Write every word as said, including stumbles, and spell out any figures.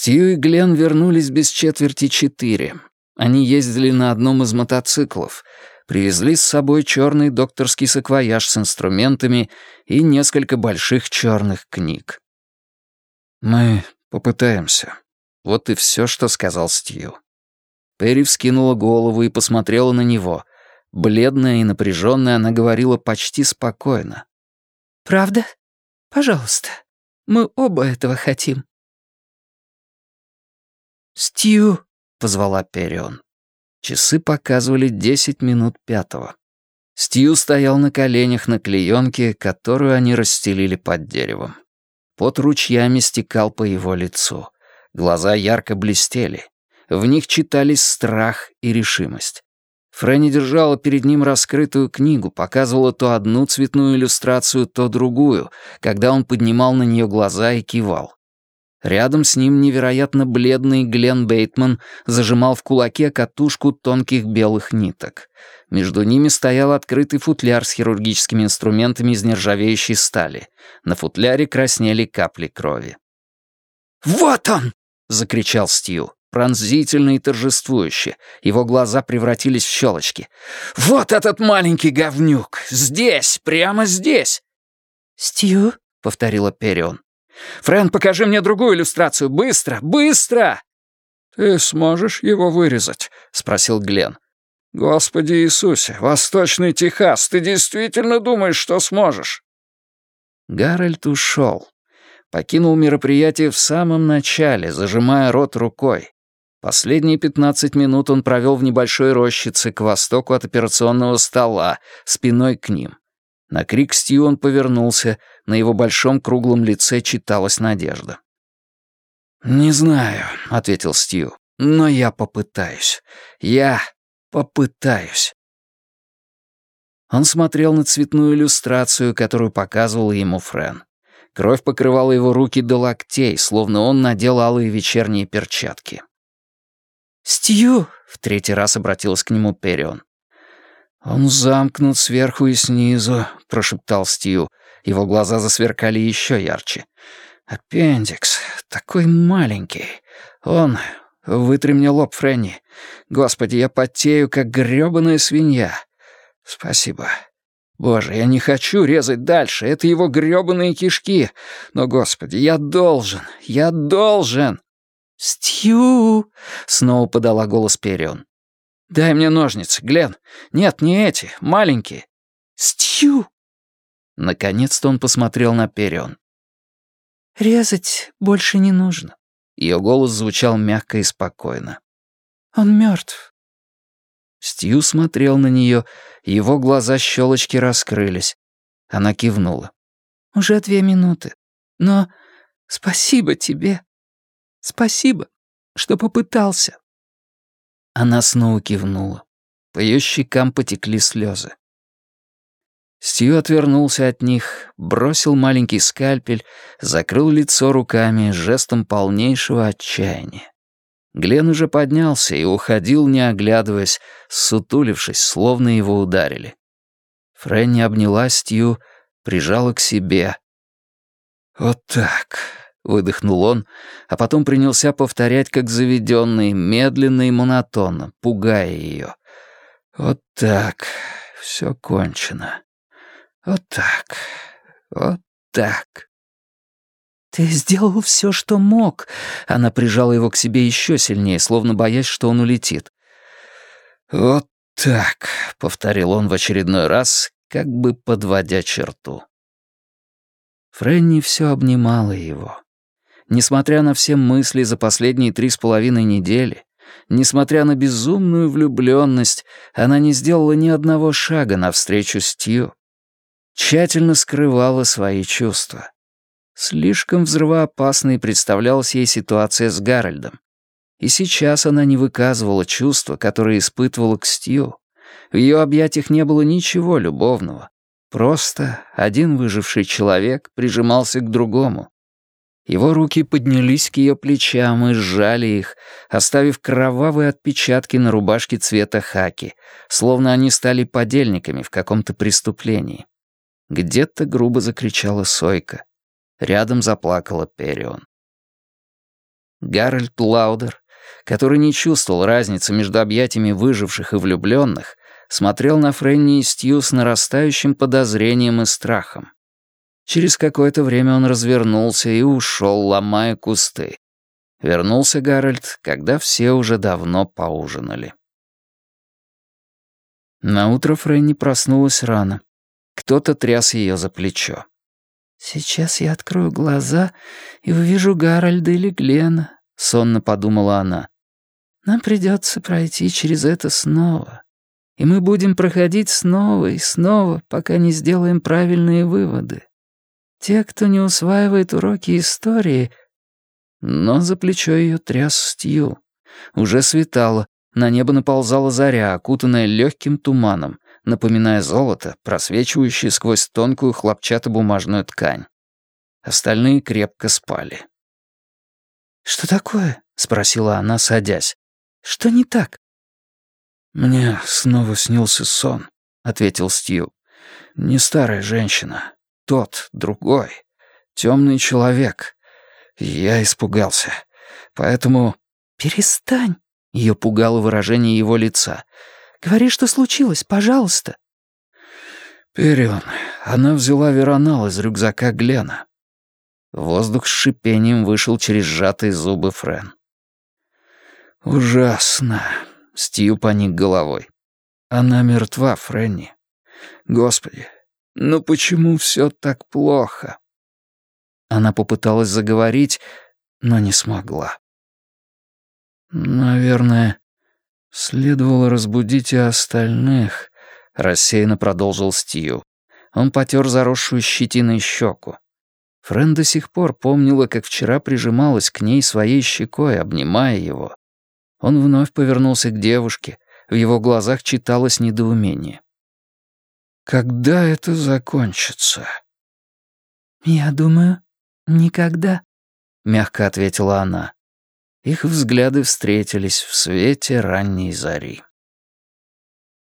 Стью и Глен вернулись без четверти четыре. Они ездили на одном из мотоциклов, привезли с собой черный докторский саквояж с инструментами и несколько больших черных книг. «Мы попытаемся». Вот и все, что сказал Стью. Перри вскинула голову и посмотрела на него. Бледная и напряженная, она говорила почти спокойно. «Правда? Пожалуйста. Мы оба этого хотим». «Стью!» — позвала Перрион. Часы показывали десять минут пятого. Стью стоял на коленях на клеенке, которую они расстелили под деревом. Пот ручьями стекал по его лицу. Глаза ярко блестели. В них читались страх и решимость. Фрэнни держала перед ним раскрытую книгу, показывала то одну цветную иллюстрацию, то другую, когда он поднимал на нее глаза и кивал. Рядом с ним невероятно бледный Глен Бейтман зажимал в кулаке катушку тонких белых ниток. Между ними стоял открытый футляр с хирургическими инструментами из нержавеющей стали. На футляре краснели капли крови. «Вот он!» — закричал Стью, пронзительно и торжествующе. Его глаза превратились в щелочки. «Вот этот маленький говнюк! Здесь! Прямо здесь!» «Стью?» — повторила Перрион. «Фрэн, покажи мне другую иллюстрацию! Быстро! Быстро!» «Ты сможешь его вырезать?» — спросил Глен. «Господи Иисусе, Восточный Техас, ты действительно думаешь, что сможешь?» Гарольд ушел. Покинул мероприятие в самом начале, зажимая рот рукой. Последние пятнадцать минут он провел в небольшой рощице к востоку от операционного стола, спиной к ним. На крик Стью он повернулся, на его большом круглом лице читалась надежда. «Не знаю», — ответил Стью, — «но я попытаюсь. Я попытаюсь». Он смотрел на цветную иллюстрацию, которую показывала ему Фрэн. Кровь покрывала его руки до локтей, словно он надел алые вечерние перчатки. «Стью!» — в третий раз обратилась к нему Перрион. «Он замкнут сверху и снизу», — прошептал Стью. Его глаза засверкали еще ярче. «Аппендикс, такой маленький. Он... Вытри мне лоб, Фрэнни. Господи, я потею, как грёбаная свинья. Спасибо. Боже, я не хочу резать дальше, это его грёбаные кишки. Но, Господи, я должен, я должен!» «Стью!» — снова подала голос Перрион. «Дай мне ножницы, Глен. Нет, не эти, маленькие». «Стью!» Наконец-то он посмотрел на Перрион. «Резать больше не нужно». Ее голос звучал мягко и спокойно. «Он мертв». Стью смотрел на нее, его глаза щелочки раскрылись. Она кивнула. «Уже две минуты. Но спасибо тебе. Спасибо, что попытался». Она снова кивнула. По ее щекам потекли слезы. Стью отвернулся от них, бросил маленький скальпель, закрыл лицо руками жестом полнейшего отчаяния. Глен уже поднялся и уходил, не оглядываясь, сутулившись, словно его ударили. Фрэнни обняла Стью, прижала к себе. «Вот так», — выдохнул он, а потом принялся повторять, как заведенный, медленно и монотонно, пугая ее. «Вот так, все кончено. Вот так, вот так». «Ты сделал все, что мог». Она прижала его к себе еще сильнее, словно боясь, что он улетит. «Вот так», — повторил он в очередной раз, как бы подводя черту. Фрэнни все обнимала его. Несмотря на все мысли за последние три с половиной недели, несмотря на безумную влюбленность, она не сделала ни одного шага навстречу Стью. Тщательно скрывала свои чувства. Слишком взрывоопасной представлялась ей ситуация с Гарольдом. И сейчас она не выказывала чувства, которые испытывала к Стью. В ее объятиях не было ничего любовного. Просто один выживший человек прижимался к другому. Его руки поднялись к ее плечам и сжали их, оставив кровавые отпечатки на рубашке цвета хаки, словно они стали подельниками в каком-то преступлении. Где-то грубо закричала Сойка. Рядом заплакала Перрион. Гарольд Лаудер, который не чувствовал разницы между объятиями выживших и влюбленных, смотрел на Фрэнни и Стью с нарастающим подозрением и страхом. Через какое-то время он развернулся и ушел, ломая кусты. Вернулся Гарольд, когда все уже давно поужинали. Наутро Фрэнни проснулась рано. Кто-то тряс ее за плечо. «Сейчас я открою глаза и увижу Гарольда или Глена», — сонно подумала она. «Нам придется пройти через это снова. И мы будем проходить снова и снова, пока не сделаем правильные выводы. Те, кто не усваивает уроки истории...» Но за плечо ее тряс Стью. Уже светало, на небо наползала заря, окутанная легким туманом, напоминая золото, просвечивающее сквозь тонкую хлопчатобумажную ткань. Остальные крепко спали. «Что такое?» — спросила она, садясь. «Что не так?» «Мне снова снился сон», — ответил Стью. «Не старая женщина. Тот, другой. Темный человек. Я испугался. Поэтому...» «Перестань!» — ее пугало выражение его лица. «Говори, что случилось, пожалуйста». «Перион. Она взяла веронал из рюкзака Глена». Воздух с шипением вышел через сжатые зубы Фрэн. «Ужасно!» — Стью поник головой. «Она мертва, Фрэнни. Господи, ну почему все так плохо?» Она попыталась заговорить, но не смогла. «Наверное, следовало разбудить и остальных», — рассеянно продолжил Стью. Он потер заросшую щетиной щеку. Фрэн до сих пор помнила, как вчера прижималась к ней своей щекой, обнимая его. Он вновь повернулся к девушке, в его глазах читалось недоумение. «Когда это закончится?» «Я думаю, никогда», — мягко ответила она. Их взгляды встретились в свете ранней зари.